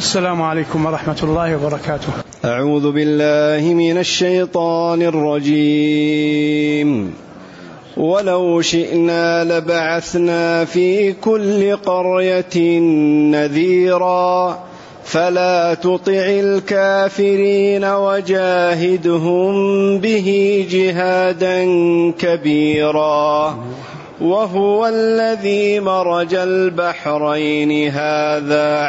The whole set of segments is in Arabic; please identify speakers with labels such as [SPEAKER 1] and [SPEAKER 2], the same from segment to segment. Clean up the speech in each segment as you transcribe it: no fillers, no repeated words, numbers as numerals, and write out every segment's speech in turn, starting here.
[SPEAKER 1] السلام عليكم ورحمة الله وبركاته.
[SPEAKER 2] أعوذ بالله من الشيطان الرجيم. ولو شئنا لبعثنا في كل قرية نذيرا فلا تطع الكافرين وجاهدهم به جهادا كبيرا. وهو الذي مرج البحرين هذا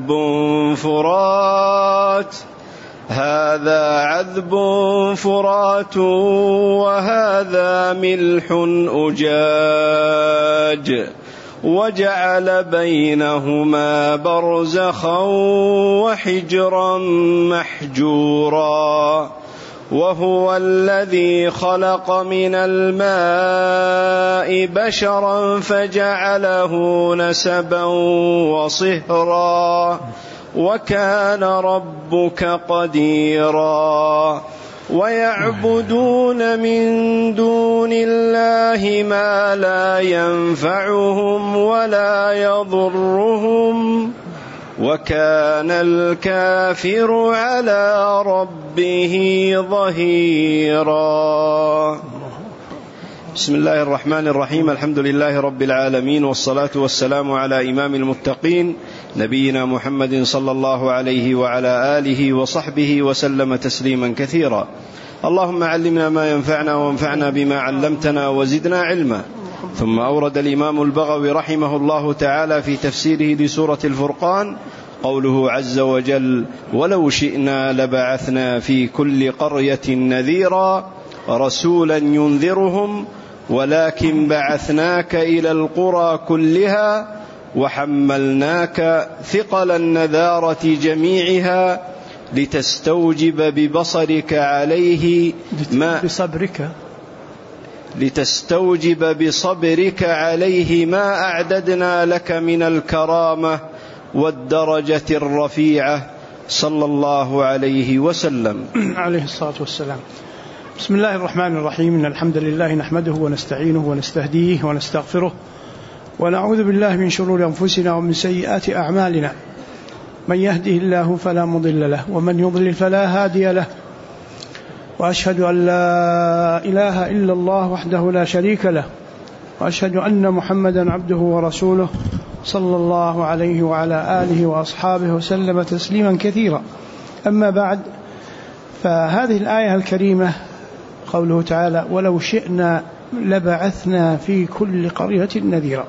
[SPEAKER 2] عذب فرات وهذا ملح أجاج وجعل بينهما برزخا وحجرا محجورا. وهو الذي خلق من الماء بشرا فجعله نسبا وصهرا وكان ربك قديرا. ويعبدون من دون الله ما لا ينفعهم ولا يضرهم وكان الكافر على ربه ظهيرا. بسم الله الرحمن الرحيم. الحمد لله رب العالمين، والصلاة والسلام على إمام المتقين نبينا محمد صلى الله عليه وعلى آله وصحبه وسلم تسليما كثيرا. اللهم علمنا ما ينفعنا وانفعنا بما علمتنا وزدنا علما. ثم أورد الإمام البغوي رحمه الله تعالى في تفسيره لسورة الفرقان قوله عز وجل: ولو شئنا لبعثنا في كل قرية نذيرا رسولا ينذرهم ولكن بعثناك إلى القرى كلها وحملناك ثقل النذارة جميعها لتستوجب بصبرك عليه ما أعددنا لك من الكرامة والدرجة الرفيعة صلى الله عليه وسلم
[SPEAKER 1] عليه الصلاة والسلام. بسم الله الرحمن الرحيم. إن الحمد لله نحمده ونستعينه ونستهديه ونستغفره ونعوذ بالله من شرور أنفسنا ومن سيئات أعمالنا. من يهده الله فلا مضل له ومن يضلل فلا هادي له. وأشهد أن لا إله إلا الله وحده لا شريك له وأشهد أن محمدا عبده ورسوله صلى الله عليه وعلى آله وأصحابه وسلم تسليما كثيرا. أما بعد، فهذه الآية الكريمة قوله تعالى: ولو شئنا لبعثنا في كل قرية نذيرا.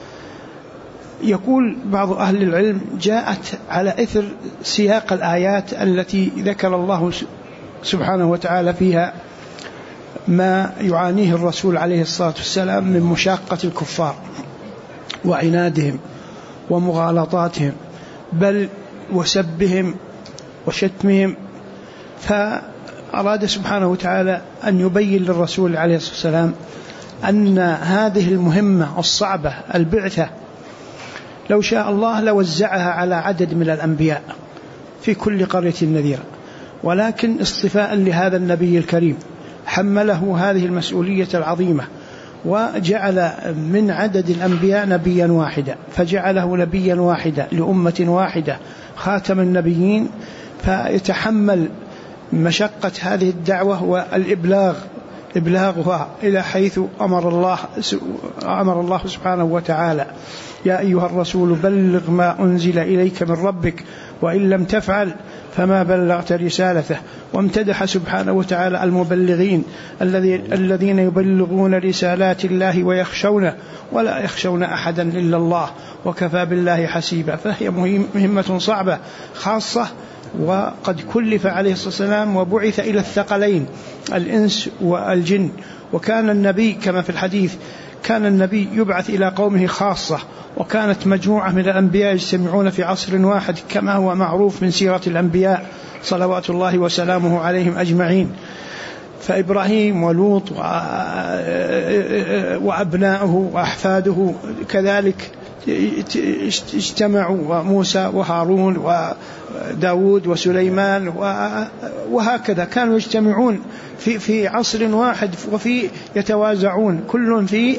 [SPEAKER 1] يقول بعض أهل العلم: جاءت على إثر سياق الآيات التي ذكر الله سبحانه وتعالى فيها ما يعانيه الرسول عليه الصلاة والسلام من مشاقة الكفار وعنادهم ومغالطاتهم بل وسبهم وشتمهم. فأراد سبحانه وتعالى أن يبين للرسول عليه الصلاة والسلام أن هذه المهمة الصعبة البعثة لو شاء الله لوزعها على عدد من الأنبياء في كل قرية نذيرة، ولكن اصطفاء لهذا النبي الكريم حمله هذه المسؤولية العظيمة وجعل من عدد الأنبياء نبيا واحدا، فجعله نبيا واحدا لأمة واحدة خاتم النبيين، فيتحمل مشقة هذه الدعوة إبلاغها إلى حيث أمر الله سبحانه وتعالى: يا أيها الرسول بلغ ما أنزل إليك من ربك وإن لم تفعل فما بلغت رسالته. وامتدح سبحانه وتعالى المبلغين الذين يبلغون رسالات الله ويخشونه ولا يخشون أحدا إلا الله وكفى بالله حسيبا. فهي مهمة صعبة خاصة، وقد كلف عليه الصلاة والسلام وبعث إلى الثقلين الإنس والجن. وكان النبي كما في الحديث كان النبي يبعث إلى قومه خاصة، وكانت مجموعة من الأنبياء يجتمعون في عصر واحد كما هو معروف من سيرة الأنبياء صلوات الله وسلامه عليهم أجمعين. فإبراهيم ولوط وأبناؤه وأحفاده كذلك اجتمعوا، وموسى وهارون وداود وسليمان وهكذا كانوا يجتمعون في عصر واحد وفي يتوازعون كل في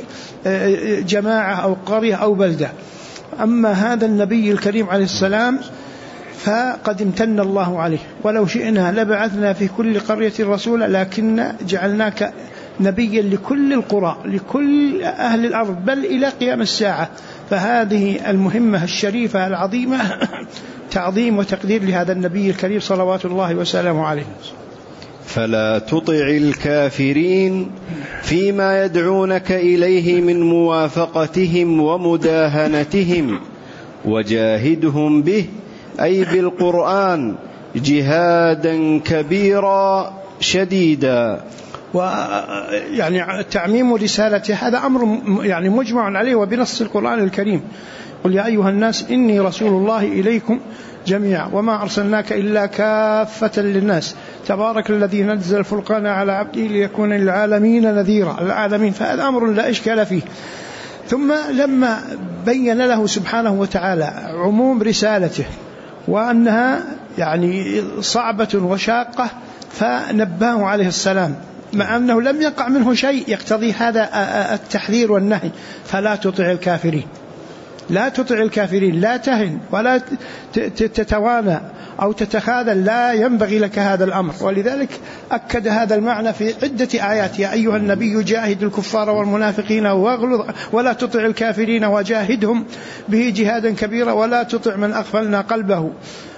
[SPEAKER 1] جماعة أو قرية أو بلدة. أما هذا النبي الكريم عليه السلام فقد امتن الله عليه. ولو شئنا لبعثنا في كل قرية رسولا لكن جعلناك نبيا لكل القرى لكل أهل الأرض بل إلى قيام الساعة. فهذه المهمة الشريفة العظيمة تعظيم وتقدير لهذا النبي الكريم صلوات الله وسلامه عليه.
[SPEAKER 2] فلا تطع الكافرين فيما يدعونك إليه من موافقتهم ومداهنتهم وجاهدهم به أي بالقرآن جهادا كبيرا شديدا.
[SPEAKER 1] ويعني تعميم رسالته هذا أمر يعني مجمع عليه وبنص القرآن الكريم. قل يا أيها الناس إني رسول الله إليكم جميعا وما أرسلناك إلا كافة للناس تبارك الذي نزل الفرقان على عبده ليكون للعالمين نذيرا. العالمين فهذا أمر لا إشكال فيه. ثم لما بين له سبحانه وتعالى عموم رسالته وأنها يعني صعبة وشاقة فنبهه عليه السلام مع أنه لم يقع منه شيء يقتضي هذا التحذير والنهي. فلا تطع الكافرين لا تطع الكافرين لا تهن ولا تتوانى أو تتخاذل لا ينبغي لك هذا الأمر. ولذلك أكد هذا المعنى في عدة آيات يا أيها النبي جاهد الكفار والمنافقين واغلظ ولا تطع الكافرين وجاهدهم به جهادا كبيرا ولا تطع من أغفلنا قلبه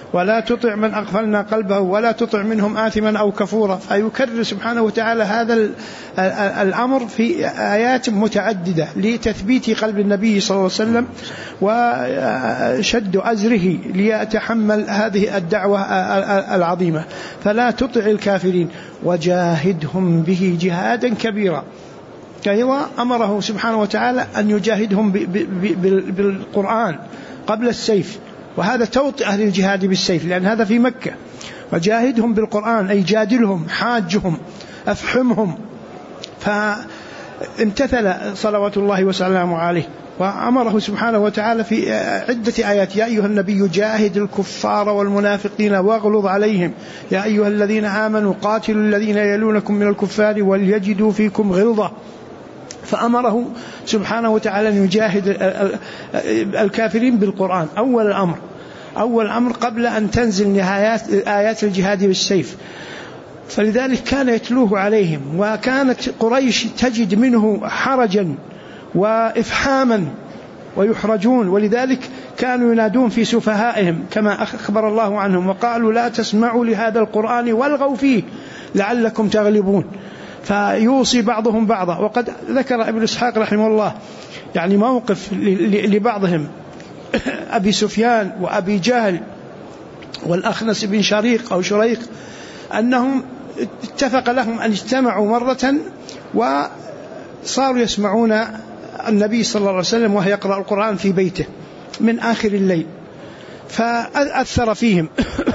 [SPEAKER 1] ولا تطع منهم آثما أو كفورا. فيكرر سبحانه وتعالى هذا الأمر في آيات متعددة لتثبيت قلب النبي صلى الله عليه وسلم وشد أزره ليتحمل هذه الدعوة العظيمة. فلا تطع الكافرين وجاهدهم به جهادا كبيرا. أيضا أمره سبحانه وتعالى أن يجاهدهم بالقرآن قبل السيف وهذا توطئ أهل الجهاد بالسيف لأن هذا في مكة. وجاهدهم بالقرآن أي جادلهم حاجهم أفحمهم. فامتثل صلوات الله وسلامه عليه وأمره سبحانه وتعالى في عدة آيات يا أيها النبي جاهد الكفار والمنافقين واغلظ عليهم يا أيها الذين آمنوا قاتلوا الذين يلونكم من الكفار وليجدوا فيكم غلظة. فأمره سبحانه وتعالى أن يجاهد الكافرين بالقرآن أول الأمر قبل أن تنزل آيات الجهاد بالسيف. فلذلك كان يتلوه عليهم وكانت قريش تجد منه حرجا وإفحاما ويحرجون. ولذلك كانوا ينادون في سفهائهم كما أخبر الله عنهم وقالوا لا تسمعوا لهذا القرآن والغوا فيه لعلكم تغلبون. فيوصي بعضهم بعضا. وقد ذكر ابن إسحاق رحمه الله يعني موقف لبعضهم أبي سفيان وأبي جهل والأخنس بن شريق أو شريق أنهم اتفق لهم أن اجتمعوا مرة وصاروا يسمعون النبي صلى الله عليه وسلم وهو يقرأ القرآن في بيته من آخر الليل فأثر فيهم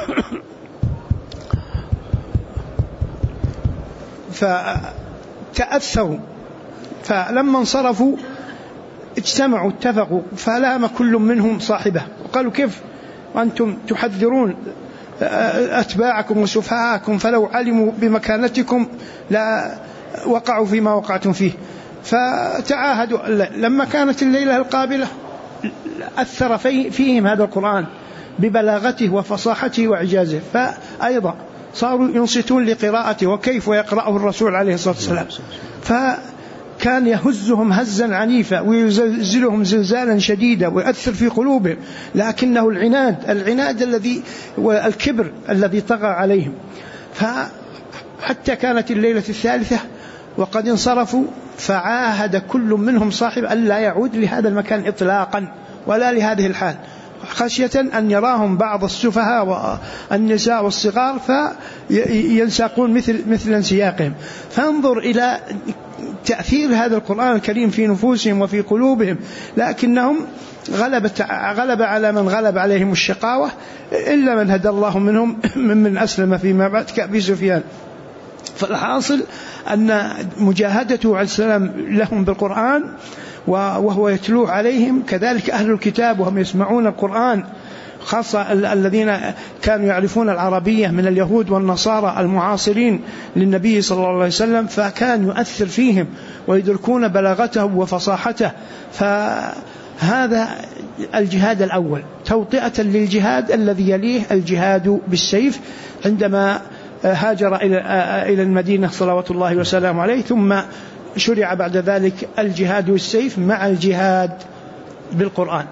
[SPEAKER 1] فتأثروا. فلما انصرفوا اجتمعوا اتفقوا فلام كل منهم صاحبه وقالوا كيف وأنتم تحذرون أتباعكم وسفهاءكم فلو علموا بمكانتكم لا وقعوا فيما وقعتم فيه. فتعاهدوا لما كانت الليلة القابلة أثر فيهم هذا القرآن ببلاغته وفصاحته وإعجازه فأيضا صاروا ينصتون لقراءته وكيف يقرأه الرسول عليه الصلاة والسلام. فكان يهزهم هزا عنيفا ويزلزلهم زلزالا شديدا ويؤثر في قلوبهم لكنه العناد الذي والكبر الذي طغى عليهم. فحتى كانت الليلة الثالثة وقد انصرفوا فعاهد كل منهم صاحب ألا يعود لهذا المكان إطلاقا ولا لهذه الحال خشية أن يراهم بعض السفهاء والنساء والصغار فينساقون مثل انسياقهم. فانظر إلى تأثير هذا القرآن الكريم في نفوسهم وفي قلوبهم لكنهم غلب على من غلب عليهم الشقاوة إلا من هدى الله منهم من أسلم فيما بعد كأبي سفيان. فالحاصل أن مجاهدته عليه السلام لهم بالقرآن وهو يتلوه عليهم كذلك أهل الكتاب وهم يسمعون القرآن خاصة الذين كانوا يعرفون العربية من اليهود والنصارى المعاصرين للنبي صلى الله عليه وسلم فكان يؤثر فيهم ويدركون بلاغته وفصاحته. هذا الجهاد الأول توطئة للجهاد الذي يليه الجهاد بالسيف عندما هاجر إلى المدينة صلوات الله وسلامه عليه، ثم شرع بعد ذلك الجهاد بالسيف مع الجهاد بالقرآن.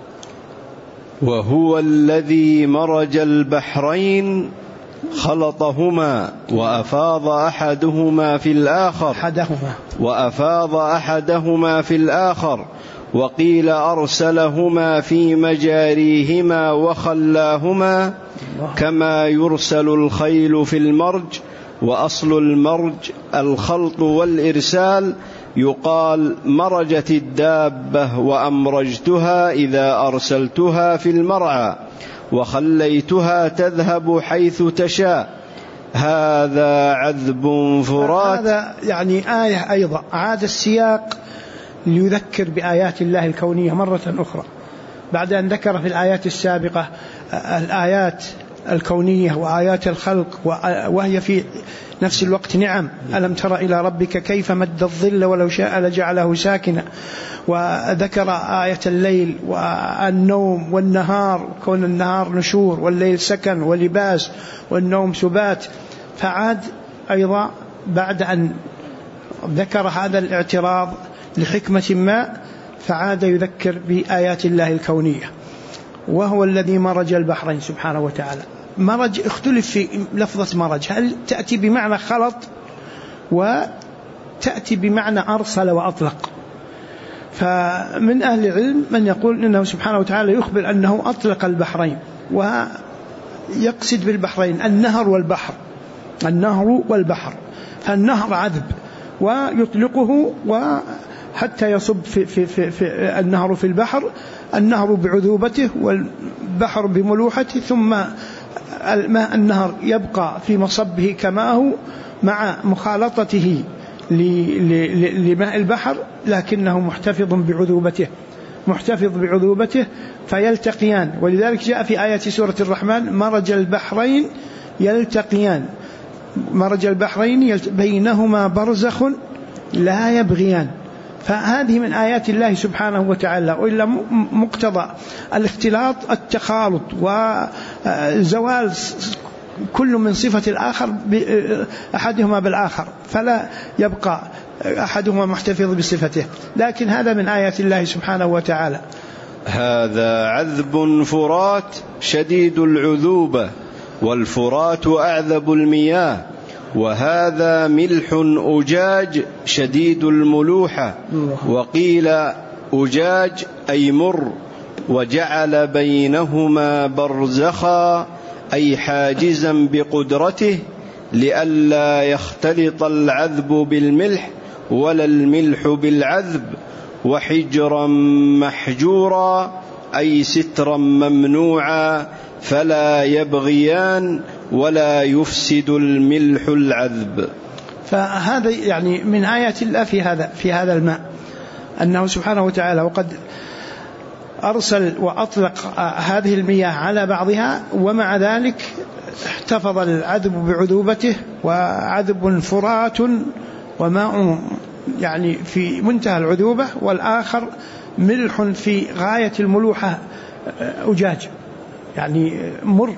[SPEAKER 2] وهو الذي مرج البحرين خلطهما وأفاض أحدهما في الآخر وقيل أرسلهما في مجاريهما وخلاهما كما يرسل الخيل في المرج، وأصل المرج الخلط والإرسال، يقال مرجت الدابة وأمرجتها إذا أرسلتها في المرعى وخليتها تذهب حيث تشاء. هذا عذب فرات.
[SPEAKER 1] هذا يعني آية أيضا عاد السياق ليذكر بآيات الله الكونية مرة أخرى بعد أن ذكر في الآيات السابقة الآيات الكونية وآيات الخلق وهي في نفس الوقت نعم. ألم تر إلى ربك كيف مد الظل ولو شاء لجعله ساكنا، وذكر آية الليل والنوم والنهار، كون النهار نشور والليل سكن ولباس والنوم سبات. فعاد أيضا بعد أن ذكر هذا الاعتراض لحكمة ما فعاد يذكر بآيات الله الكونية. وهو الذي مرج البحرين سبحانه وتعالى. مرج اختلف في لفظة مرج، هل تأتي بمعنى خلط وتأتي بمعنى أرسل وأطلق؟ فمن أهل العلم من يقول إنه سبحانه وتعالى يخبر أنه أطلق البحرين، ويقصد بالبحرين النهر والبحر. فالنهر عذب ويطلقه وحتى يصب في النهر في البحر، النهر بعذوبته والبحر بملوحته، ثم الماء النهر يبقى في مصبه كما هو مع مخالطته لماء البحر، لكنه محتفظ بعذوبته فيلتقيان. ولذلك جاء في آية سورة الرحمن مرج البحرين يلتقيان، مرج البحرين بينهما برزخ لا يبغيان. فهذه من آيات الله سبحانه وتعالى. وإلا مقتضى الاختلاط التخالط وزوال كل من صفة الآخر أحدهما بالآخر، فلا يبقى أحدهما محتفظ بصفته. لكن هذا من آيات الله سبحانه وتعالى.
[SPEAKER 2] هذا عذب فرات شديد العذوبة، والفرات أعذب المياه، وهذا ملح أجاج شديد الملوحة، وقيل أجاج أي مر، وجعل بينهما برزخا أي حاجزا بقدرته لئلا يختلط العذب بالملح ولا الملح بالعذب، وحجرا محجورا أي سترا ممنوعا فلا يبغيان ولا يفسد الملح العذب.
[SPEAKER 1] فهذا يعني من آيات الله في هذا الماء أنه سبحانه وتعالى وقد أرسل وأطلق هذه المياه على بعضها، ومع ذلك احتفظ العذب بعذوبته، وعذب فرات وماء يعني في منتهى العذوبة، والآخر ملح في غاية الملوحة أجاج يعني مر.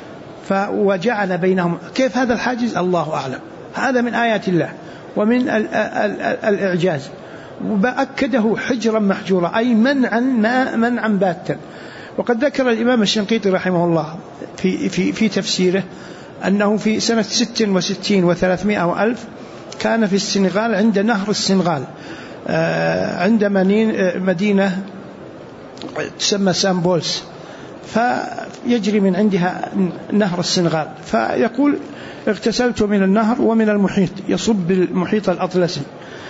[SPEAKER 1] وجعل بينهم، كيف هذا الحاجز الله أعلم. هذا من آيات الله ومن الإعجاز. وبأكده حجرا محجورا أي منعا باتا. وقد ذكر الإمام الشنقيطي رحمه الله في تفسيره أنه في سنة 66 و300 وألف كان في السنغال عند نهر السنغال عند مدينة تسمى سامبولس، فيجري من عندها نهر السنغال. فيقول اغتسلت من النهر ومن المحيط يصب بالمحيط الأطلسي،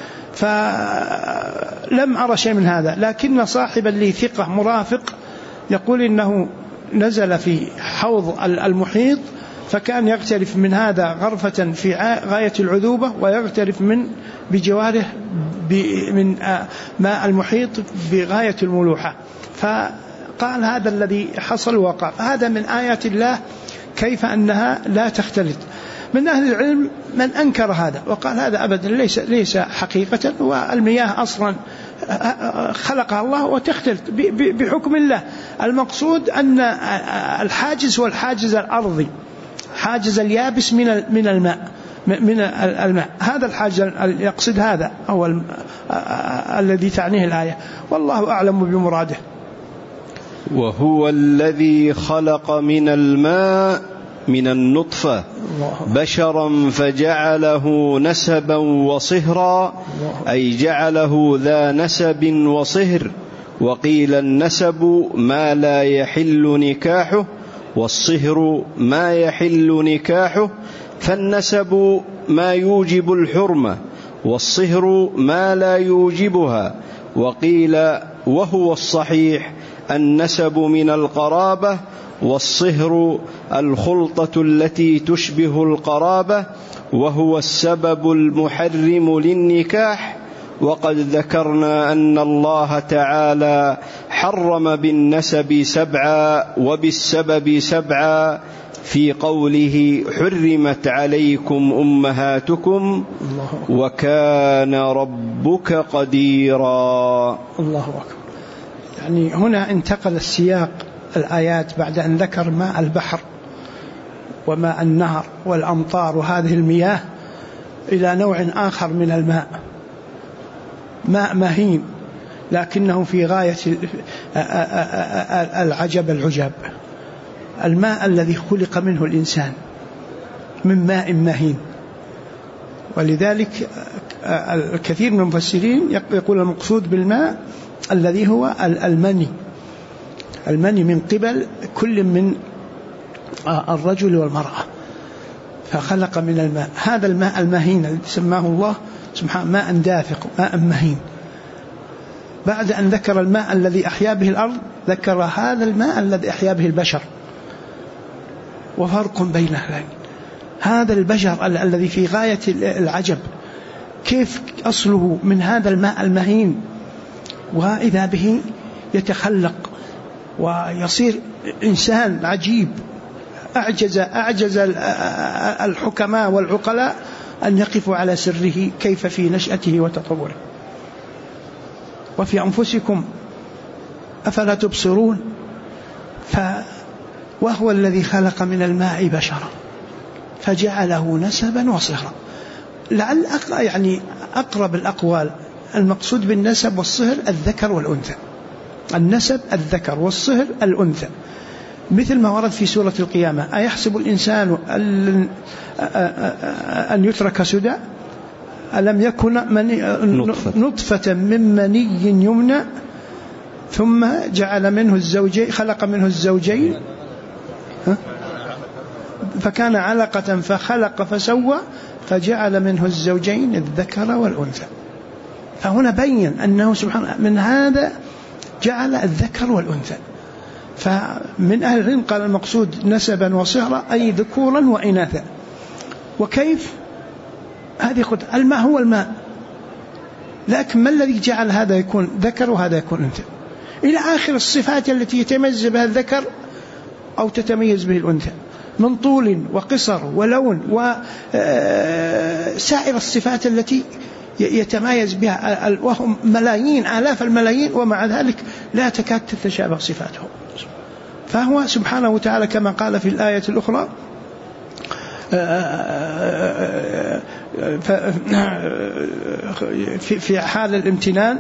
[SPEAKER 1] فلم أرى شيء من هذا. لكن صاحبا لي ثقة مرافق يقول إنه نزل في حوض المحيط فكان يغترف من هذا غرفة في غاية العذوبة، ويغترف بجواره من ماء المحيط بغاية الملوحة. فقال هذا الذي حصل وقع. هذا من آيات الله كيف أنها لا تختلط. من أهل العلم من أنكر هذا وقال هذا أبدا ليس حقيقة، والمياه أصلا خلقها الله وتختلط بحكم الله. المقصود أن الحاجز هو الحاجز الأرضي، حاجز اليابس من الماء، هذا الحاجز يقصد، هذا هو الذي تعنيه الآية، والله أعلم بمراده.
[SPEAKER 2] وهو الذي خلق من الماء من النطفة بشرا فجعله نسبا وصهرا، أي جعله ذا نسب وصهر. وقيل النسب ما لا يحل نكاحه، والصهر ما يحل نكاحه، فالنسب ما يوجب الحرمة، والصهر ما لا يوجبها. وقيل وهو الصحيح النسب من القرابة، والصهر الخلطة التي تشبه القرابة، وهو السبب المحرم للنكاح. وقد ذكرنا أن الله تعالى حرم بالنسب 7 وبالسبب 7 في قوله حرمت عليكم أمهاتكم وكان ربك قديرا.
[SPEAKER 1] الله أكبر. يعني هنا انتقل السياق الآيات بعد أن ذكر ماء البحر وماء النهر والأمطار وهذه المياه إلى نوع آخر من الماء، ماء مهين لكنه في غاية العجب، الماء الذي خلق منه الإنسان من ماء مهين. ولذلك الكثير من المفسرين يقول المقصود بالماء الذي هو المني من قبل كل من الرجل والمرأة، فخلق من الماء هذا الماء المهين الذي سماه الله سبحانه ماء دافق، ماء مهين. بعد أن ذكر الماء الذي أحيا به الأرض ذكر هذا الماء الذي أحيا به البشر، وفرق بينه. هذا البشر الذي في غاية العجب، كيف أصله من هذا الماء المهين وإذا به يتخلق ويصير إنسان عجيب. أعجز الحكماء والعقلاء أن يقفوا على سره كيف في نشأته وتطوره. وفي أنفسكم أفلا تبصرون. وهو الذي خلق من الماء بشرا فجعله نسبا وصهرا. لعل يعني أقرب الأقوال المقصود بالنسب والصهر الذكر والأنثى، النسب الذكر والصهر الأنثى، مثل ما ورد في سورة القيامة: أيحسب الإنسان أن يترك سدى ألم يكن نطفة من مني يمنى ثم جعل منه الزوجين، خلق منه الزوجين فكان علقة فخلق فسوى فجعل منه الزوجين الذكر والأنثى. فهنا بين أنه سبحانه من هذا جعل الذكر والأنثى. فمن أهل العلم قال المقصود نسبا وصهرا أي ذكورا وإناثا. وكيف؟ هذه قد الماء هو الماء، لكن ما الذي جعل هذا يكون ذكر وهذا يكون أنثى إلى آخر الصفات التي يتميز بها الذكر أو تتميز به الأنثى من طول وقصر ولون وسائر الصفات التي يتميز بها، وهم ملايين آلاف الملايين، ومع ذلك لا تكاد تتشابه صفاتهم. فهو سبحانه وتعالى كما قال في الآية الأخرى: في حال الامتنان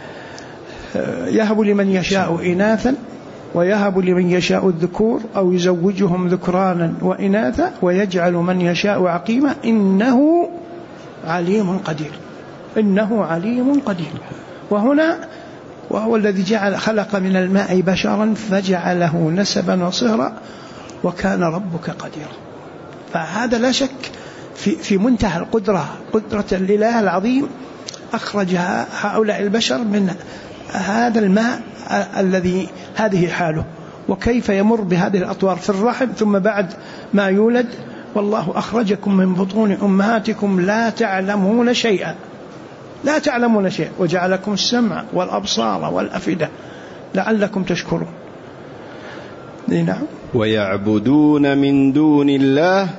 [SPEAKER 1] يهب لمن يشاء إناثا ويهب لمن يشاء الذكور أو يزوجهم ذكرانا وإناثا ويجعل من يشاء عقيما إنه عليم قدير. إنه عليم قدير. وهو الذي خلق من الماء بشرا فجعله نسبا وصهرا وكان ربك قديرا. فهذا لا شك في منتهى القدرة، قدرة الإله العظيم أخرج هؤلاء البشر من هذا الماء الذي هذه حاله، وكيف يمر بهذه الأطوار في الرحم ثم بعد ما يولد. والله أخرجكم من بطون أمهاتكم لا تعلمون شيئا وجعلكم السمع والأبصار والأفئدة لعلكم تشكرون. نعم.
[SPEAKER 2] ويعبدون من دون الله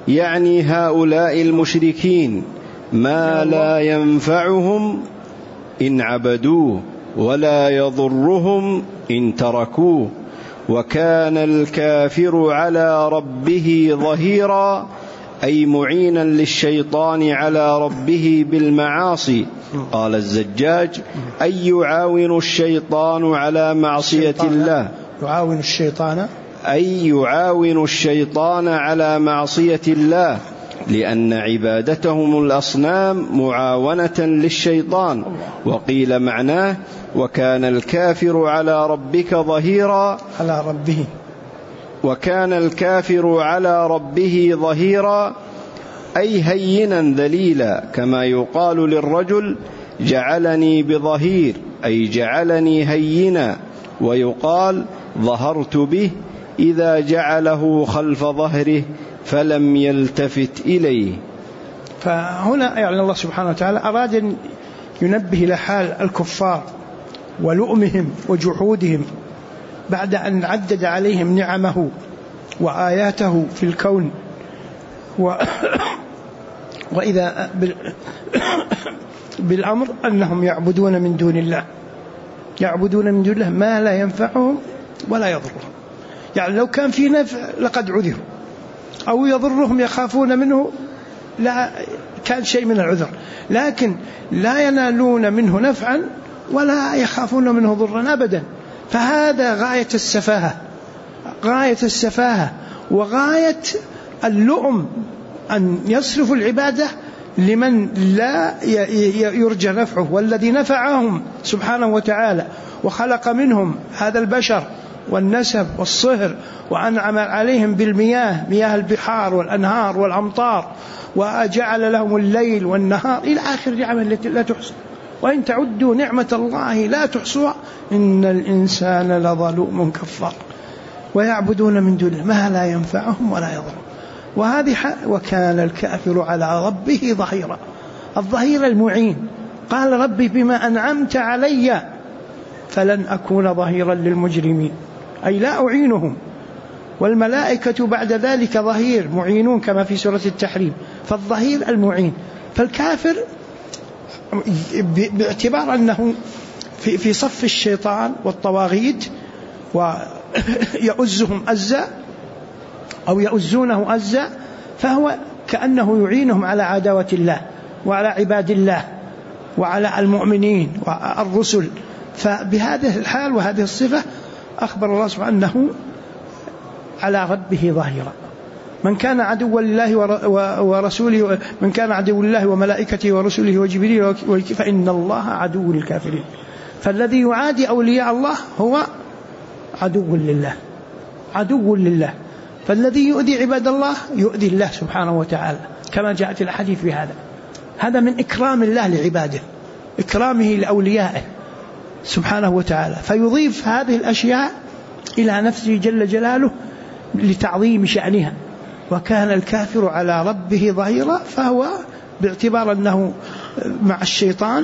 [SPEAKER 2] يعني هؤلاء المشركين ما لا ينفعهم إن عبدوه ولا يضرهم إن تركوه، وكان الكافر على ربه ظهيرا، أي معينا للشيطان على ربه بالمعاصي. قال الزجاج: أي يعاون الشيطان على معصية الله،
[SPEAKER 1] يعاون الشيطان
[SPEAKER 2] أي يعاون الشيطان على معصية الله، لأن عبادتهم الأصنام معاونة للشيطان. وقيل معناه: وكان الكافر على ربك ظهيرا،
[SPEAKER 1] على ربه،
[SPEAKER 2] وكان الكافر على ربه ظهيرا، أي هينا ذليلا، كما يقال للرجل: جعلني بظهير، أي جعلني هينا. ويقال: ظهرت به، إذا جعله خلف ظهره فلم يلتفت إليه.
[SPEAKER 1] فهنا يعني الله سبحانه وتعالى أراد أن ينبه إلى حال الكفار ولؤمهم وجحودهم بعد أن عدد عليهم نعمه وآياته في الكون وإذا بالأمر أنهم يعبدون من دون الله، يعبدون من دون الله ما لا ينفعهم ولا يضرهم. يعني لو كان في نفع لقد عذروا، أو يضرهم يخافون منه لا كان شيء من العذر، لكن لا ينالون منه نفعا ولا يخافون منه ضرا أبدا. فهذا غاية السفاهة، غاية السفاهة وغاية اللؤم، أن يصرفوا العبادة لمن لا يرجى نفعه، والذي نفعهم سبحانه وتعالى وخلق منهم هذا البشر والنسب والصهر، وأنعم عليهم بالمياه، مياه البحار والأنهار والأمطار، وجعل لهم الليل والنهار إلى آخر نعمة التي لا تحصى، وإن تعدوا نعمة الله لا تحصوها إن الإنسان لظلوم كفار. ويعبدون من دونه ما لا ينفعهم ولا يضرهم. وهذه وكان الكافر على ربه ظهيرا، الظهير المعين. قال: ربي بما أنعمت علي فلن أكون ظهيرا للمجرمين، أي لا أعينهم. والملائكة بعد ذلك ظهير معينون كما في سورة التحريم، فالظهير المعين. فالكافر باعتبار أنه في صف الشيطان والطواغيت ويؤزهم أزا أو يؤزونه أزا، فهو كأنه يعينهم على عداوة الله وعلى عباد الله وعلى المؤمنين والرسل. فبهذه الحال وهذه الصفة أخبر الله سبحانه أنه على ربه ظاهرا. من كان عدوا لله ورسوله، من كان عدوا لله وملائكته ورسله وجبريل فإن الله عدو للكافرين. فالذي يعادي أولياء الله هو عدو لله، عدو لله. فالذي يؤذي عباد الله يؤذي الله سبحانه وتعالى، كما جاءت الحديث بهذا. هذا من إكرام الله لعباده، إكرامه لأوليائه سبحانه وتعالى، فيضيف هذه الأشياء إلى نفسه جل جلاله لتعظيم شأنها. وكان الكافر على ربه ظهيرا، فهو باعتبار أنه مع الشيطان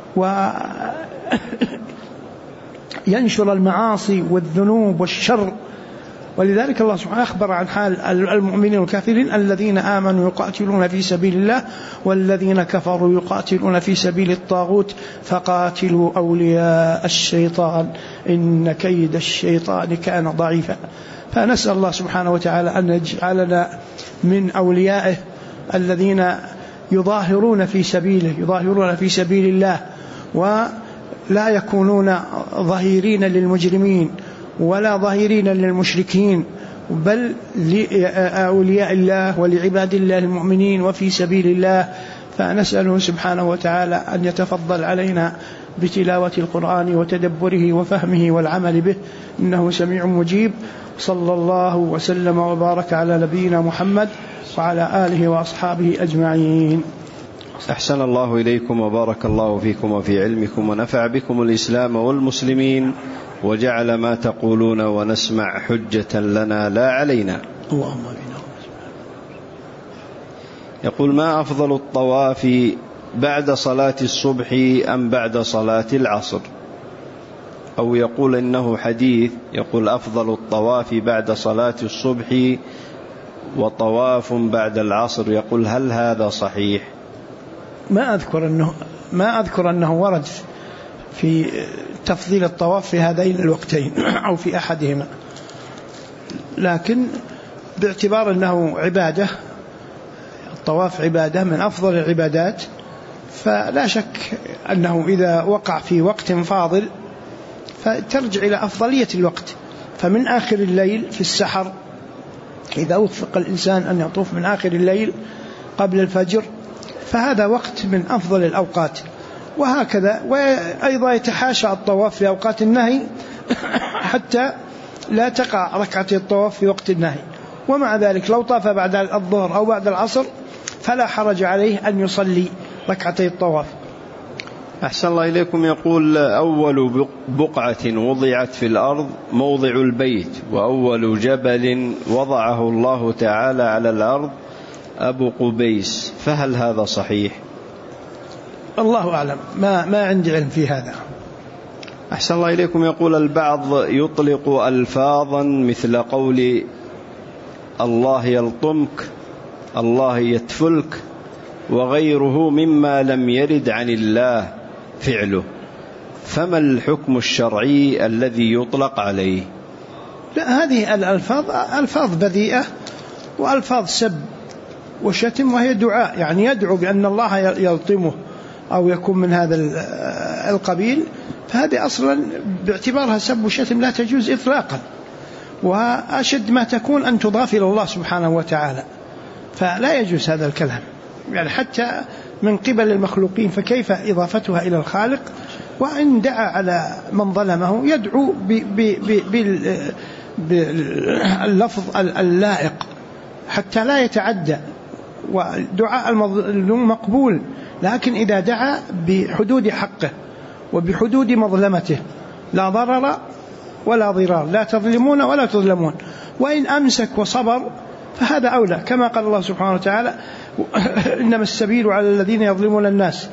[SPEAKER 1] وينشر المعاصي والذنوب والشر. ولذلك الله سبحانه أخبر عن حال المؤمنين والكافرين: الذين آمنوا يقاتلون في سبيل الله والذين كفروا يقاتلون في سبيل الطاغوت فقاتلوا أولياء الشيطان إن كيد الشيطان كان ضعيفا. فنسأل الله سبحانه وتعالى أن يجعلنا من أوليائه الذين يظاهرون في سبيله، يظاهرون في سبيل الله، ولا يكونون ظهيرين للمجرمين ولا ظهيرين للمشركين، بل لأولياء الله ولعباد الله المؤمنين وفي سبيل الله. فنسأله سبحانه وتعالى أن يتفضل علينا بتلاوة القرآن وتدبره وفهمه والعمل به، إنه سميع مجيب. صلى الله وسلم وبارك على نبينا محمد وعلى آله وأصحابه أجمعين.
[SPEAKER 2] أحسن الله إليكم وبارك الله فيكم وفي علمكم ونفع بكم الإسلام والمسلمين، وجعل ما تقولون ونسمع حجة لنا لا علينا.
[SPEAKER 1] اللهم بنا.
[SPEAKER 2] يقول: ما أفضل الطواف بعد صلاة الصبح أم بعد صلاة العصر؟ أو يقول إنه حديث يقول: أفضل الطواف بعد صلاة الصبح وطواف بعد العصر. يقول: هل هذا صحيح؟
[SPEAKER 1] ما أذكر أنه ورد في تفضيل الطواف في هذين الوقتين أو في أحدهما، لكن باعتبار أنه عبادة، الطواف عبادة من أفضل العبادات، فلا شك أنه إذا وقع في وقت فاضل فترجع إلى أفضلية الوقت. فمن آخر الليل في السحر إذا وفق الإنسان أن يطوف من آخر الليل قبل الفجر فهذا وقت من أفضل الأوقات. وهكذا، وأيضا يتحاشى الطواف في أوقات النهي حتى لا تقع ركعتي الطواف في وقت النهي. ومع ذلك لو طاف بعد الظهر أو بعد العصر فلا حرج عليه أن يصلي ركعتي الطواف.
[SPEAKER 2] أحسن الله إليكم. يقول: أول بقعة وضعت في الأرض موضع البيت، وأول جبل وضعه الله تعالى على الأرض أبو قبيس، فهل هذا صحيح؟
[SPEAKER 1] الله أعلم، ما عندي علم في هذا.
[SPEAKER 2] أحسن الله إليكم. يقول: البعض يطلق ألفاظا مثل قول الله يلطمك، الله يتفلك، وغيره مما لم يرد عن الله فعله، فما الحكم الشرعي الذي يطلق عليه؟
[SPEAKER 1] لا، هذه الألفاظ ألفاظ بذيئة وألفاظ سب وشتم، وهي دعاء، يعني يدعو بأن الله يلطمه أو يكون من هذا القبيل، فهذه أصلا باعتبارها سب وشتم لا تجوز إطلاقا، وأشد ما تكون أن تضاف إلى الله سبحانه وتعالى، فلا يجوز هذا الكلام يعني حتى من قبل المخلوقين، فكيف إضافتها إلى الخالق؟ وإن دعا على من ظلمه يدعو باللفظ اللائق حتى لا يتعدى، ودعاء المظلوم مقبول، لكن إذا دعا بحدود حقه وبحدود مظلمته لا ضرر ولا ضرار، لا تظلمون ولا تظلمون، وإن أمسك وصبر فهذا أولى، كما قال الله سبحانه وتعالى: إنما السبيل على الذين يظلمون الناس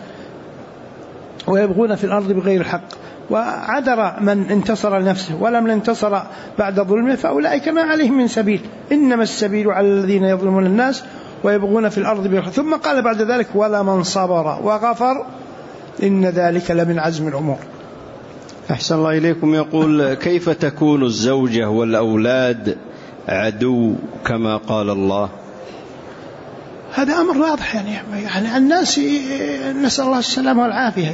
[SPEAKER 1] ويبغون في الأرض بغير الحق. وعذر من انتصر لنفسه ولم انتصر بعد ظلمه فأولئك ما عليهم من سبيل، إنما السبيل على الذين يظلمون الناس ويبغون في الأرض بغير الحق. ثم قال بعد ذلك: ولمن صبر وغفر إن ذلك لمن عزم الأمور.
[SPEAKER 2] أحسن الله إليكم. يقول: كيف تكون الزوجة والأولاد عدو كما قال الله؟
[SPEAKER 1] هذا أمر واضح، يعني الناس نسأل الله السلامة والعافية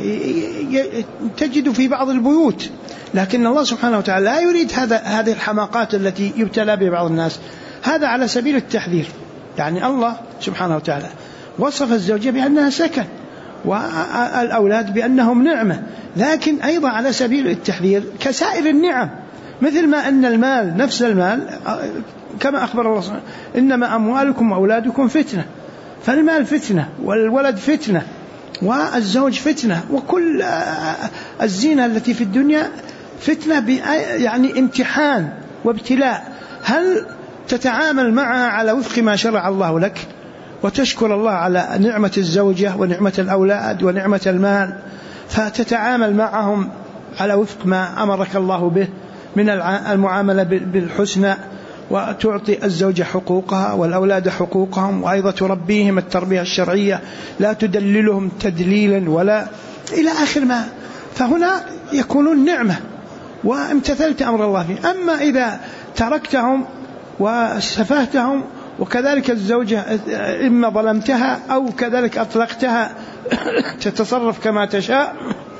[SPEAKER 1] تجد في بعض البيوت، لكن الله سبحانه وتعالى لا يريد هذه الحماقات التي يبتلى بها بعض الناس، هذا على سبيل التحذير. يعني الله سبحانه وتعالى وصف الزوجة بأنها سكن والأولاد بأنهم نعمة، لكن أيضا على سبيل التحذير كسائر النعم، مثل ما أن المال نفس المال كما أخبر الله سبحانه: إنما أموالكم وأولادكم فتنة، فالمال فتنة والولد فتنة والزوج فتنة، وكل الزينة التي في الدنيا فتنة، يعني امتحان وابتلاء. هل تتعامل معها على وفق ما شرع الله لك وتشكر الله على نعمة الزوجة ونعمة الأولاد ونعمة المال، فتتعامل معهم على وفق ما أمرك الله به من المعاملة بالحسنى، وتعطي الزوجة حقوقها والأولاد حقوقهم، وأيضا تربيهم التربية الشرعية، لا تدللهم تدليلا ولا إلى آخر ما، فهنا يكونون نعمة وامتثلت أمر الله فيه. أما إذا تركتهم وسفهتهم، وكذلك الزوجة إما ظلمتها أو كذلك أطلقتها تتصرف كما تشاء،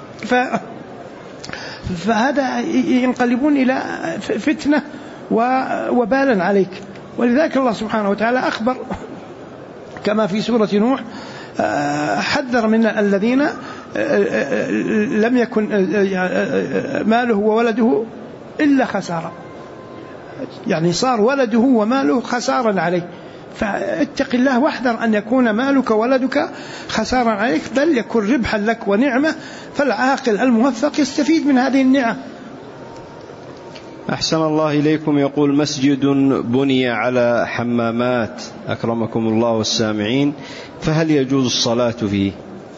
[SPEAKER 1] فهذا ينقلبون إلى فتنة وبالا عليك. ولذلك الله سبحانه وتعالى أخبر كما في سورة نوح، حذر من الذين لم يكن ماله وولده إلا خسارة، يعني صار ولده وماله خسارا عليه، فاتق الله واحذر أن يكون مالك وولدك خسارا عليك، بل يكون ربحا لك ونعمة، فالعاقل الموفق يستفيد من هذه النعم.
[SPEAKER 2] أحسن الله إليكم. يقول: مسجد بني على حمامات أكرمكم الله والسامعين، فهل يجوز الصلاة فيه؟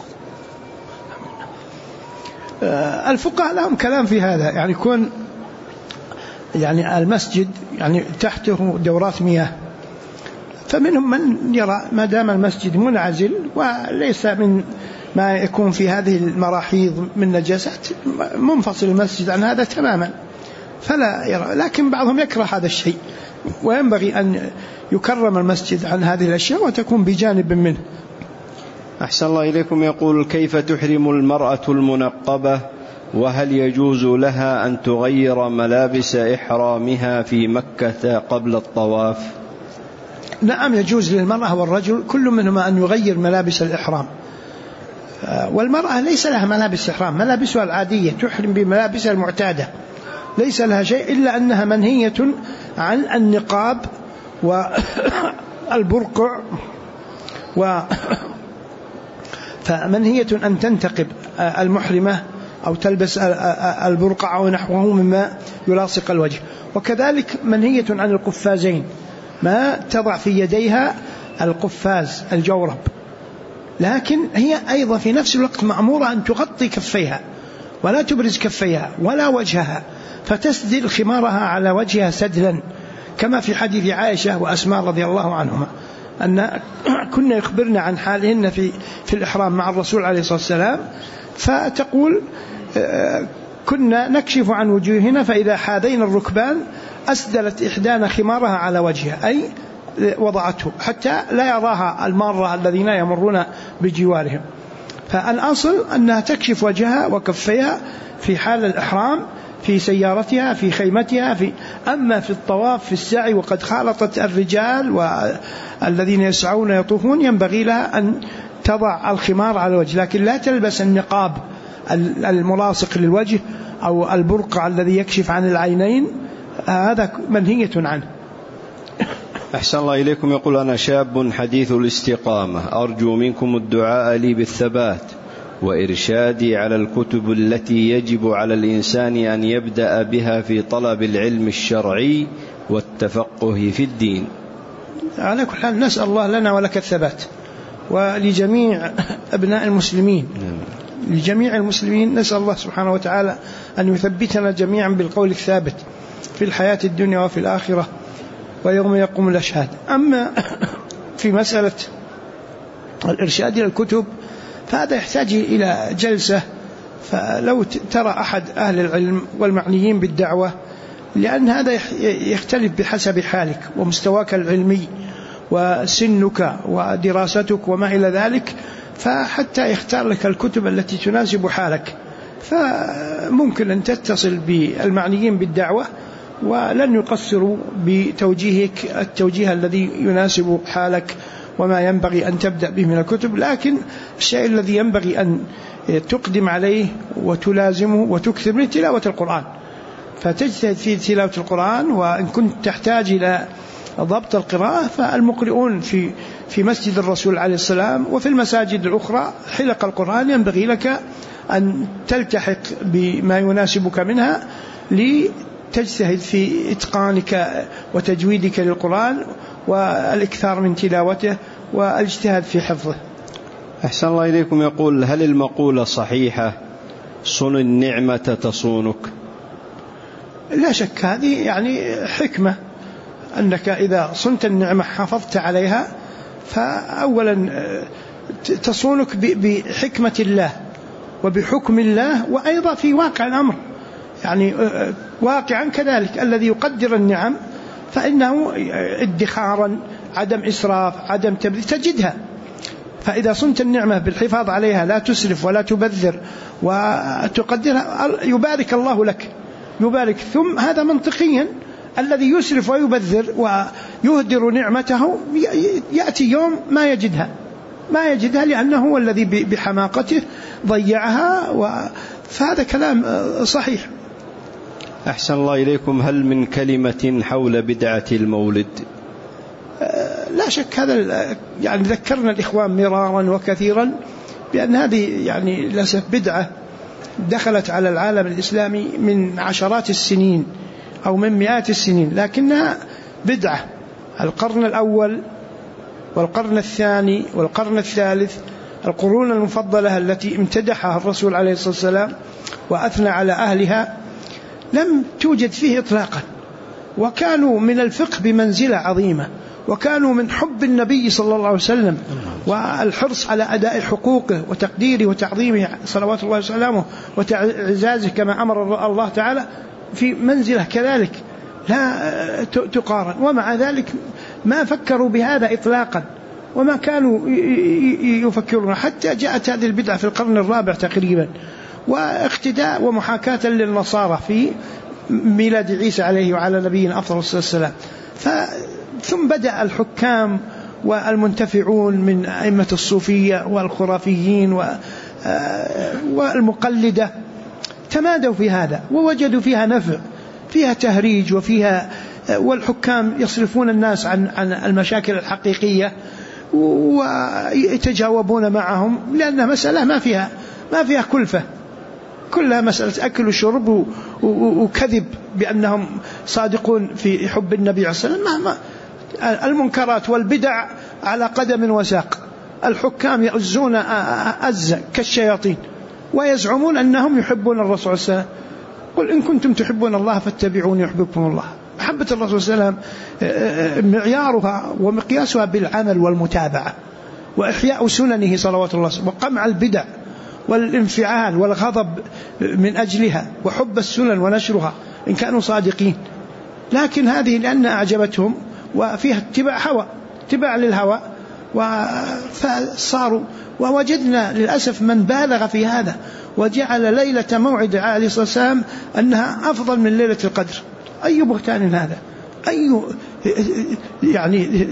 [SPEAKER 1] الفقهاء لهم كلام في هذا، يعني يكون يعني المسجد يعني تحته دورات مياه، فمنهم من يرى ما دام المسجد منعزل وليس من ما يكون في هذه المراحيض من نجاسات منفصل المسجد عن هذا تماما فلا يرى، لكن بعضهم يكره هذا الشيء، وينبغي أن يكرم المسجد عن هذه الأشياء وتكون بجانب منه.
[SPEAKER 2] أحسن الله إليكم. يقول: كيف تحرم المرأة المنقبة، وهل يجوز لها أن تغير ملابس إحرامها في مكة قبل الطواف؟
[SPEAKER 1] نعم، يجوز للمرأة والرجل كل منهما أن يغير ملابس الإحرام، والمرأة ليس لها ملابس إحرام، ملابسها العادية تحرم بملابسها المعتادة، ليس لها شيء إلا أنها منهية عن النقاب والبرقع فمنهية أن تنتقب المحرمة أو تلبس البرقع أو نحوه مما يلاصق الوجه، وكذلك منهية عن القفازين، ما تضع في يديها القفاز الجورب، لكن هي أيضا في نفس الوقت مأمورة أن تغطي كفيها ولا تبرز كفيها ولا وجهها، فتسدل خمارها على وجهها سدلا، كما في حديث عائشة وأسماء رضي الله عنهما أن كنا يخبرنا عن حالهن في الإحرام مع الرسول عليه الصلاة والسلام، فتقول: كنا نكشف عن وجوهنا فإذا حاذينا الركبان أسدلت إحدانا خمارها على وجهها، أي وضعته حتى لا يراها المارة الذين يمرون بجوارهم. فالأصل أنها تكشف وجهها وكفيها في حال الإحرام في سيارتها في خيمتها أما في الطواف في السعي وقد خالطت الرجال والذين يسعون يطوفون ينبغي لها أن تضع الخمار على الوجه، لكن لا تلبس النقاب الملاصق للوجه أو البرقع الذي يكشف عن العينين، هذا منهية عنه.
[SPEAKER 2] أحسن الله إليكم. يقول: أنا شاب حديث الاستقامة، أرجو منكم الدعاء لي بالثبات وإرشادي على الكتب التي يجب على الإنسان أن يبدأ بها في طلب العلم الشرعي والتفقه في الدين.
[SPEAKER 1] على كل حال نسأل الله لنا ولك الثبات، ولجميع أبناء المسلمين، لجميع المسلمين نسأل الله سبحانه وتعالى أن يثبتنا جميعا بالقول الثابت في الحياة الدنيا وفي الآخرة ويوم يقوم الأشهاد. أما في مسألة الإرشاد إلى الكتب فهذا يحتاج إلى جلسة، فلو ترى أحد أهل العلم والمعنيين بالدعوة، لأن هذا يختلف بحسب حالك ومستواك العلمي وسنك ودراستك وما إلى ذلك، فحتى يختار لك الكتب التي تناسب حالك، فممكن أن تتصل بالمعنيين بالدعوة ولن يقصروا بتوجيهك التوجيه الذي يناسب حالك وما ينبغي أن تبدأ به من الكتب، لكن الشيء الذي ينبغي أن تقدم عليه وتلازمه وتكثر من تلاوة القرآن، فتجتهد في تلاوة القرآن، وإن كنت تحتاج إلى ضبط القراءة فالمقرئون في مسجد الرسول عليه السلام وفي المساجد الأخرى حلق القرآن ينبغي لك أن تلتحق بما يناسبك منها لتجتهد في إتقانك وتجويدك للقرآن والإكثار من تلاوته والاجتهاد في حفظه.
[SPEAKER 2] أحسن الله إليكم. يقول: هل المقولة صحيحة صن النعمة تصونك؟
[SPEAKER 1] لا شك، هذه يعني حكمة، أنك إذا صنت النعمة حافظت عليها فأولا تصونك بحكمة الله وبحكم الله، وأيضا في واقع الأمر، يعني واقعا كذلك الذي يقدر النعم فإنه ادخارا، عدم إسراف، عدم تبذير تجدها، فإذا صنت النعمة بالحفاظ عليها لا تسرف ولا تبذر وتقدرها يبارك الله لك، يبارك. ثم هذا منطقيا الذي يسرف ويبذر ويهدر نعمته يأتي يوم ما يجدها لأنه هو الذي بحماقته ضيعها، فهذا كلام صحيح.
[SPEAKER 2] أحسن الله إليكم. هل من كلمة حول بدعة المولد؟
[SPEAKER 1] لا شك، هذا يعني ذكرنا الإخوان مرارا وكثيرا بأن هذه يعني للأسف بدعة دخلت على العالم الإسلامي من عشرات السنين أو من مئات السنين، لكنها بدعة. القرن الأول والقرن الثاني والقرن الثالث، القرون المفضلة التي امتدحها الرسول عليه الصلاة والسلام وأثنى على أهلها، لم توجد فيه إطلاقا وكانوا من الفقه بمنزلة عظيمة، وكانوا من حب النبي صلى الله عليه وسلم والحرص على أداء حقوقه وتقديره وتعظيمه صلوات الله وسلامه وتعزازه كما أمر الله تعالى، في منزلة كذلك لا تقارن. ومع ذلك ما فكروا بهذا إطلاقا، وما كانوا يفكرون، حتى جاءت هذه البدعة في القرن الرابع تقريبا، واقتداء ومحاكاة للنصارى في ميلاد عيسى عليه وعلى نبينا أفضل الصلاة والسلام. ثم بدأ الحكام والمنتفعون من أئمة الصوفية والخرافيين والمقلدة تمادوا في هذا ووجدوا فيها نفع، فيها تهريج وفيها، والحكام يصرفون الناس عن المشاكل الحقيقية ويتجاوبون معهم، لأنها مسألة ما فيها كلفة، كلها مسألة أكل وشرب وكذب بأنهم صادقون في حب النبي عليه الصلاة والسلام. المنكرات والبدع على قدم وساق، الحكام يؤزون أزا كالشياطين ويزعمون أنهم يحبون الرسول صلى الله عليه وسلم. قل إن كنتم تحبون الله فاتبعوني يحببكم الله. محبة الرسول صلى الله عليه وسلم معيارها ومقياسها بالعمل والمتابعة وإحياء سننه صلوات الله وسلم، وقمع البدع والانفعال والغضب من أجلها، وحب السنن ونشرها إن كانوا صادقين. لكن هذه لأن أعجبتهم وفيها اتباع للهوى، فصاروا، ووجدنا للأسف من بالغ في هذا وجعل ليلة موعد عليه الصلاة والسلام أنها أفضل من ليلة القدر. أي بهتان هذا! أي يعني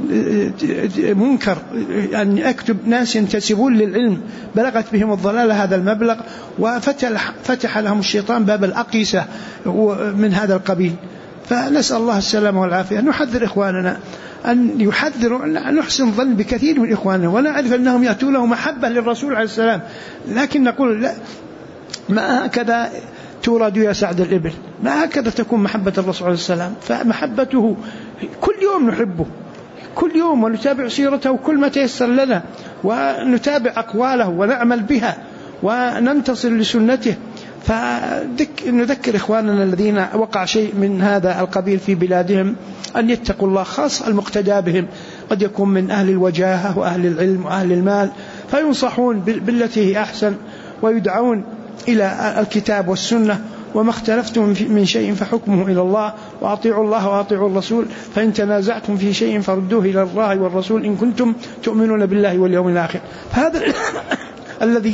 [SPEAKER 1] منكر أن أكتب ناس ينتسبون للعلم بلغت بهم الضلالة هذا المبلغ، وفتح لهم الشيطان باب الأقيسة من هذا القبيل. فنسأل الله السلامة والعافية. نحذر إخواننا أن يحذروا، نحسن ظن بكثير من إخواننا ونعرف أنهم يأتونه محبة للرسول عليه السلام، لكن نقول لا، ما هكذا تورد يا سعد الإبل، ما هكذا تكون محبة الرسول عليه السلام. فمحبته كل يوم نحبه، كل يوم، ونتابع سيرته كل ما تيسر لنا، ونتابع أقواله ونعمل بها وننتصر لسنته. فنذكر إخواننا الذين وقع شيء من هذا القبيل في بلادهم أن يتقوا الله، خاص المقتدى بهم قد يكون من أهل الوجاهة وأهل العلم وأهل المال، فينصحون بالتي هي أحسن ويدعون إلى الكتاب والسنة. وما اختلفتم من شيء فحكمه إلى الله، وأطيعوا الله وأطيعوا الرسول، فإن تنازعتم في شيء فردوه إلى الله والرسول إن كنتم تؤمنون بالله واليوم الآخر. فهذا الذي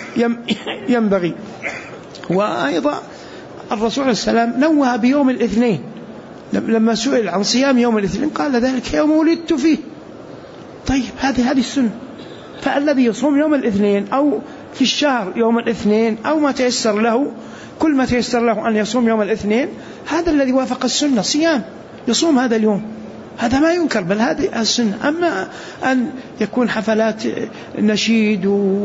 [SPEAKER 1] ينبغي. وأيضا الرسول عليه السلام نوه بيوم الاثنين، لما سئل عن صيام يوم الاثنين قال ذلك يوم ولدت فيه. طيب هذه السنة، فالذي يصوم يوم الاثنين أو في الشهر يوم الاثنين أو ما تيسر له، كل ما تيسر له أن يصوم يوم الاثنين، هذا الذي وافق السنة صيام، يصوم هذا اليوم، هذا ما ينكر، بل هذه السنة. أما أن يكون حفلات نشيد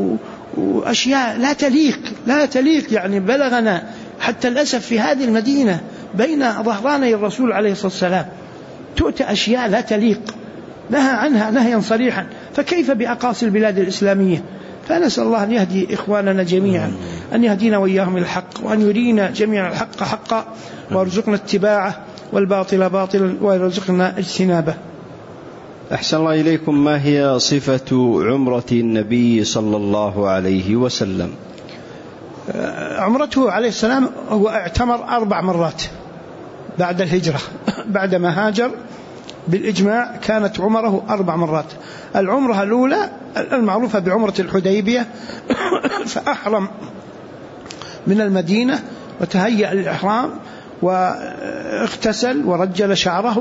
[SPEAKER 1] وأشياء لا تليق يعني بلغنا حتى الأسف في هذه المدينة بين ظهراني الرسول عليه الصلاة والسلام تؤتى أشياء لا تليق، نهى عنها نهيا صريحا، فكيف بأقاصي البلاد الإسلامية؟ فنسأل الله أن يهدي إخواننا جميعا، أن يهدينا وإياهم الحق، وأن يرينا جميعا الحق حقا وارزقنا اتباعه والباطل باطلا ويرزقنا اجتنابه.
[SPEAKER 2] أحسن الله إليكم. ما هي صفة عمرة النبي صلى الله عليه وسلم؟
[SPEAKER 1] عمرته عليه السلام هو اعتمر 4 مرات بعد الهجرة، بعدما هاجر بالإجماع كانت عمره 4 مرات. العمرة الأولى المعروفة بعمرة الحديبية، فأحرم من المدينة وتهيأ للإحرام واغتسل ورجل شعره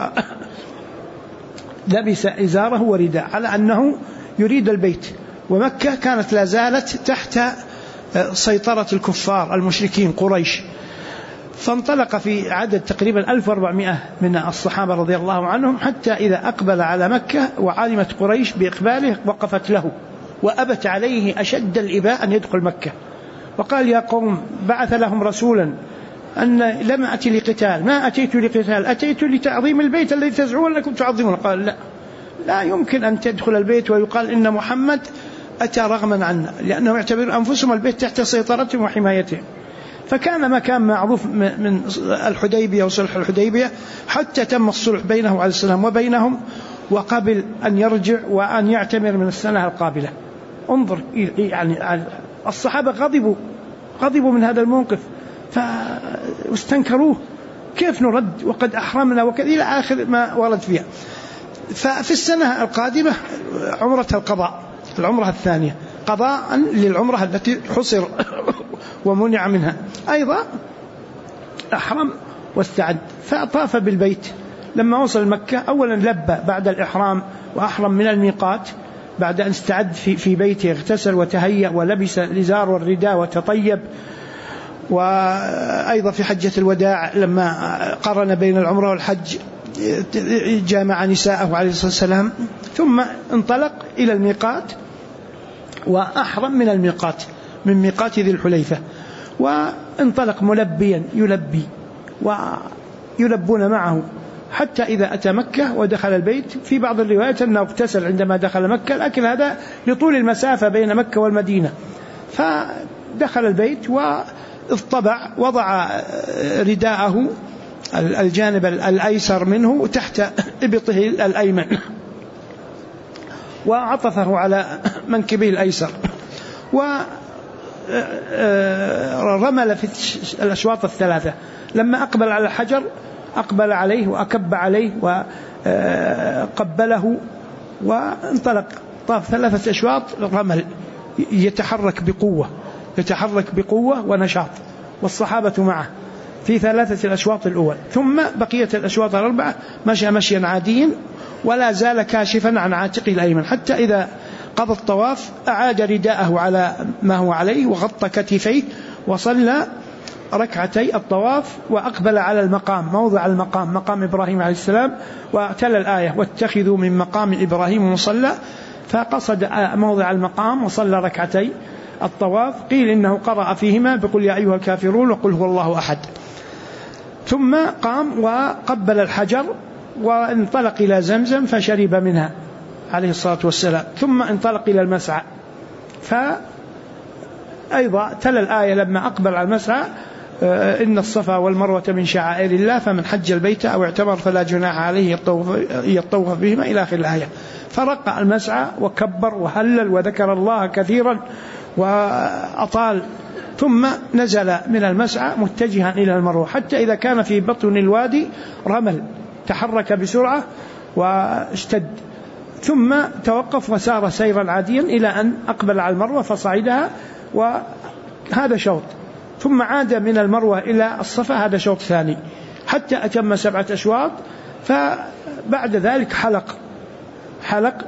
[SPEAKER 1] ولبس إزاره ورداء على أنه يريد البيت، ومكة كانت لا زالت تحت سيطرة الكفار المشركين قريش. فانطلق في عدد تقريبا 1400 من الصحابة رضي الله عنهم، حتى إذا أقبل على مكة وعلمت قريش بإقباله وقفت له وأبت عليه أشد الإباء أن يدخل مكة، وقال يا قوم، بعث لهم رسولا أن لم أتي لقتال، ما أتيت لقتال، أتيت لتعظيم البيت الذي تزعمون أنكم تعظمون. قال لا يمكن أن تدخل البيت ويقال إن محمد أتى رغما عنا، لأنهم يعتبرون أنفسهم البيت تحت سيطرتهم وحمايتهم. فكان مكان معروف من الحديبية وصلح الحديبية حتى تم الصلح بينه عليه السلام وبينهم، وقبل أن يرجع وأن يعتمر من السنة القابلة. انظر يعني الصحابة غضبوا من هذا الموقف واستنكروه، كيف نرد وقد أحرمنا وكذا إلى آخر ما ورد فيها. ففي السنة القادمة عمرة القضاء، العمرة الثانية قضاء للعمرة التي حصر ومنع منها، أيضا أحرم واستعد فطاف بالبيت. لما وصل مكة أولا لبى بعد الإحرام وأحرم من الميقات بعد أن استعد في بيته، اغتسل وتهيأ ولبس الإزار والرداء وتطيب. وأيضا في حجة الوداع لما قرن بين العمرة والحج جامع نساءه عليه الصلاة والسلام، ثم انطلق إلى الميقات وأحرم من الميقات من ميقات ذي الحليفة، وانطلق ملبيا يلبي ويلبون معه حتى إذا أتى مكة ودخل البيت. في بعض الروايات أنه اغتسل عندما دخل مكة، لكن هذا لطول المسافة بين مكة والمدينة. فدخل البيت واضطبع، وضع رداءه الجانب الأيسر منه تحت إبطه الأيمن، وعطفه على منكبه الأيسر، ورمل في الأشواط الثلاثة. لما أقبل على الحجر أقبل عليه وأكب عليه وقبله وانطلق، طاف 3 أشواط رمل، يتحرك بقوة ونشاط، والصحابة معه في 3 الأشواط الأول. ثم بقية الأشواط 4 مشى مشيا عاديا ولا زال كاشفا عن عاتقه الأيمن، حتى إذا قضى الطواف أعاد رداءه على ما هو عليه وغطى كتفيه وصلى ركعتي الطواف، وأقبل على المقام، موضع المقام مقام إبراهيم عليه السلام، وتلا الآية واتخذوا من مقام إبراهيم مصلى، فقصد موضع المقام وصلى ركعتي الطواف. قيل إنه قرأ فيهما بقل يا أيها الكافرون وقل هو الله أحد. ثم قام وقبل الحجر وانطلق إلى زمزم فشرب منها عليه الصلاة والسلام. ثم انطلق إلى المسعى، فأيضا تلا الآية لما أقبل على المسعى إن الصفا والمروة من شعائر الله فمن حج البيت أو اعتمر فلا جناح عليه يطوف بهما إلى آخر الآية. فرقع المسعى وكبر وهلل وذكر الله كثيرا وأطال، ثم نزل من المسعى متجها إلى المروة، حتى إذا كان في بطن الوادي رمل، تحرك بسرعة واشتد، ثم توقف وسار سيرا عاديا إلى أن أقبل على المروة فصعدها، وهذا شوط. ثم عاد من المروة إلى الصفا، هذا شوط ثاني، حتى أتم 7 أشواط. فبعد ذلك حلق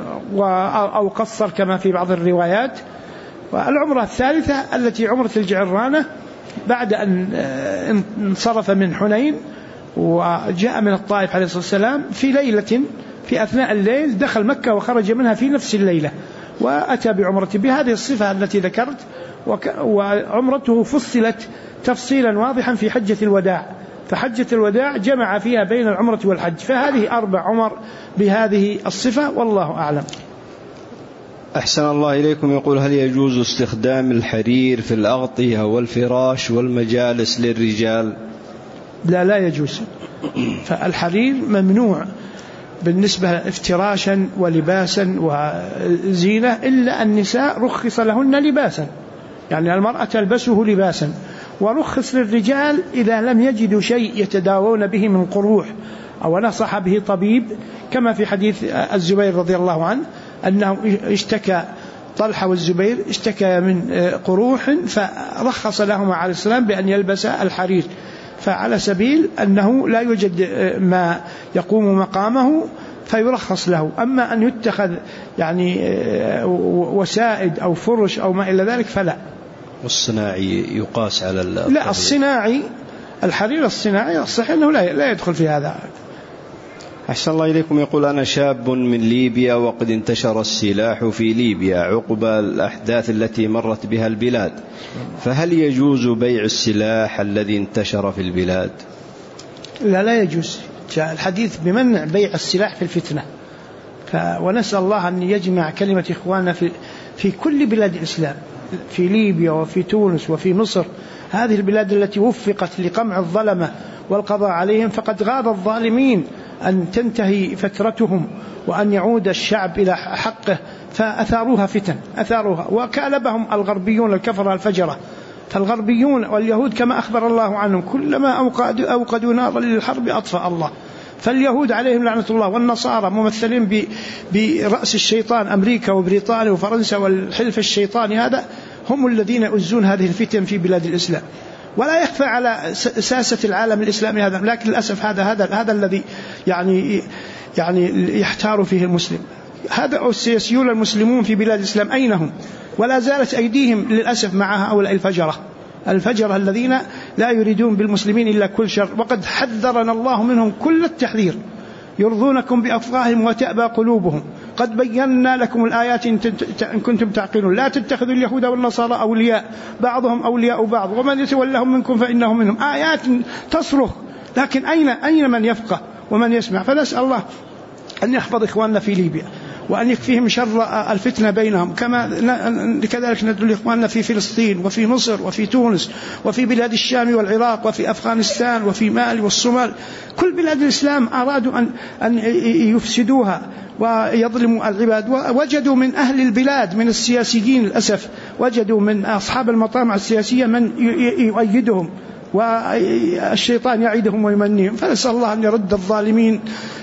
[SPEAKER 1] أو قصر كما في بعض الروايات. والعمرة الثالثة التي عمرة الجعرانة بعد أن انصرف من حنين وجاء من الطائف عليه الصلاة والسلام في ليلة، في أثناء الليل دخل مكة وخرج منها في نفس الليلة، وأتى بعمرته بهذه الصفة التي ذكرت. وعمرته فصلت تفصيلا واضحا في حجة الوداع، فحجة الوداع جمع فيها بين العمرة والحج، فهذه 4 عمر بهذه الصفة، والله أعلم.
[SPEAKER 2] أحسن الله إليكم. يقول هل يجوز استخدام الحرير في الأغطية والفراش والمجالس للرجال؟
[SPEAKER 1] لا يجوز. فالحرير ممنوع بالنسبة افتراشا ولباسا وزينة، إلا النساء رخص لهن لباسا، يعني المرأة تلبسه لباسا، ورخص للرجال إذا لم يجدوا شيء يتداوون به من قروح أو نصح به طبيب، كما في حديث الزبير رضي الله عنه أنه اشتكى طلحة والزبير اشتكى من قروح فرخص لهما عليه السلام بأن يلبس الحرير. فعلى سبيل أنه لا يوجد ما يقوم مقامه فيرخص له. أما أن يتخذ يعني وسائد أو فرش أو ما إلى ذلك فلا.
[SPEAKER 2] والصناعي يقاس على
[SPEAKER 1] لا، الصناعي الحرير الصناعي الصحيح أنه لا يدخل في هذا.
[SPEAKER 2] أحسن الله إليكم. يقول أنا شاب من ليبيا وقد انتشر السلاح في ليبيا عقب الأحداث التي مرت بها البلاد، فهل يجوز بيع السلاح الذي انتشر في البلاد؟
[SPEAKER 1] لا يجوز. جاء الحديث بمنع بيع السلاح في الفتنة، ونسأل الله أن يجمع كلمة إخواننا في كل بلاد الإسلام، في ليبيا وفي تونس وفي مصر، هذه البلاد التي وفقت لقمع الظلمة والقضاء عليهم، فقد غاب الظالمين أن تنتهي فترتهم وأن يعود الشعب إلى حقه، فأثاروها فتن، أثاروها وكالبهم الغربيون الكفرة الفجرة. فالغربيون واليهود كما أخبر الله عنهم كلما أوقدوا نارا للحرب أطفأ الله. فاليهود عليهم لعنة الله، والنصارى ممثلين برأس الشيطان أمريكا وبريطانيا وفرنسا والحلف الشيطاني هذا، هم الذين يؤزون هذه الفتن في بلاد الإسلام. ولا يخفى على ساسة العالم الإسلامي هذا، لكن للأسف هذا الذي يعني يحتار فيه المسلم. هذا السياسيون المسلمون في بلاد الإسلام أين هم؟ ولا زالت أيديهم للأسف مع هؤلاء الفجرة الذين لا يريدون بالمسلمين إلا كل شر، وقد حذرنا الله منهم كل التحذير. يرضونكم بأفواههم وتأبى قلوبهم، قد بينا لكم الآيات إن كنتم تعقلون، لا تتخذوا اليهود والنصارى أولياء بعضهم أولياء بعض ومن يتولهم منكم فإنه منهم. آيات تصرخ، لكن أين من يفقه ومن يسمع؟ فنسأل الله أن يحفظ إخواننا في ليبيا وأن يكفيهم شر الفتنة بينهم، كذلك ندعو إخواننا في فلسطين وفي مصر وفي تونس وفي بلاد الشام والعراق وفي أفغانستان وفي مالي والصومال. كل بلاد الإسلام أرادوا أن يفسدوها ويظلموا العباد، ووجدوا من أهل البلاد من السياسيين للأسف، وجدوا من أصحاب المطامع السياسية من يؤيدهم، والشيطان يعيدهم ويمنيهم. فنسأل الله أن يرد الظالمين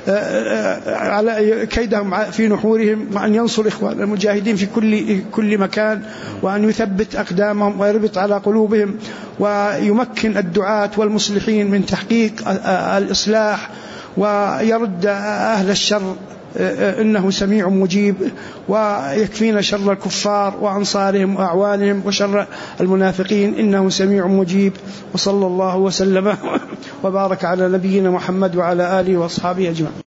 [SPEAKER 1] على كيدهم في نحورهم، وأن ينصر إخوان المجاهدين في كل مكان، وأن يثبت أقدامهم ويربط على قلوبهم، ويمكن الدعاة والمصلحين من تحقيق الإصلاح، ويرد أهل الشر إنه سميع مجيب، ويكفينا شر الكفار وأنصارهم وأعوانهم وشر المنافقين إنه سميع مجيب. وصلى الله وسلم وبارك على نبينا محمد وعلى آله وأصحابه أجمعين.